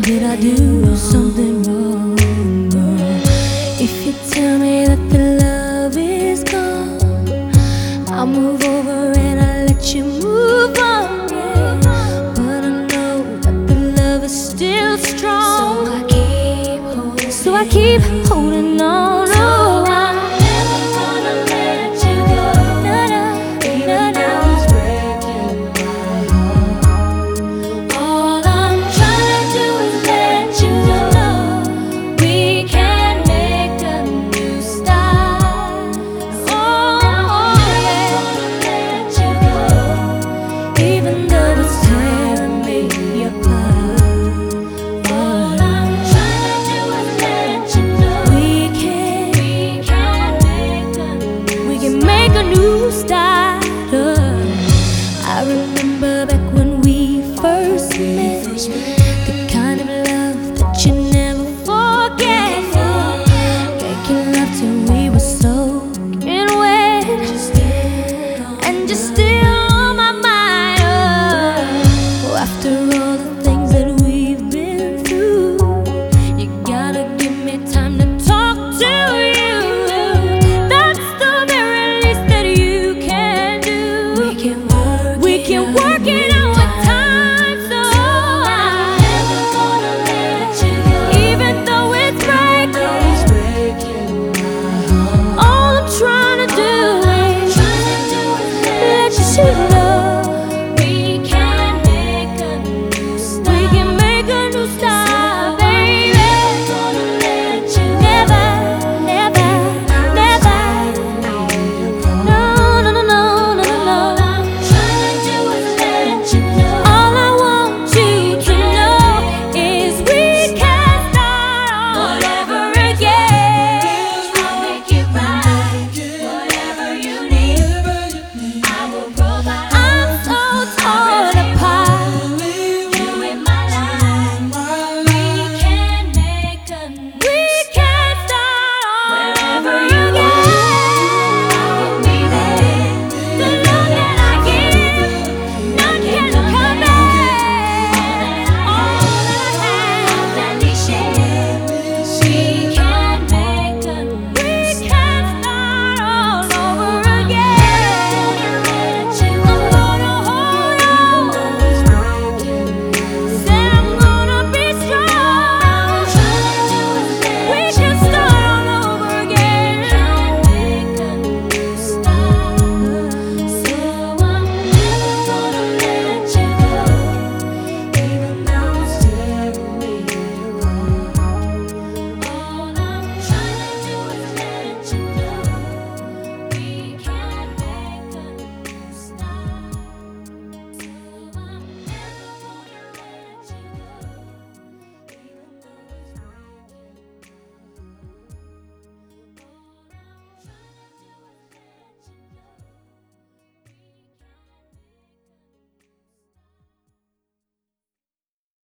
did I do something wrong? If you tell me that the love is gone, I'll move over and I'll let you move on, yeah. But I know that the love is still strong, so I keep holding on. Oh, I'm never gonna let you go. No, no, even though it's breaking my heart. All I'm trying to do is let you know we can make a new start. Oh, I'm never gonna let you go, even though it's tearing me apart. All I'm trying to do is let you know we can make a new start. I remember back when we first met, the kind of love that you never forget. Making love till we were soaking wet, and you're still on my mind. Oh, after all the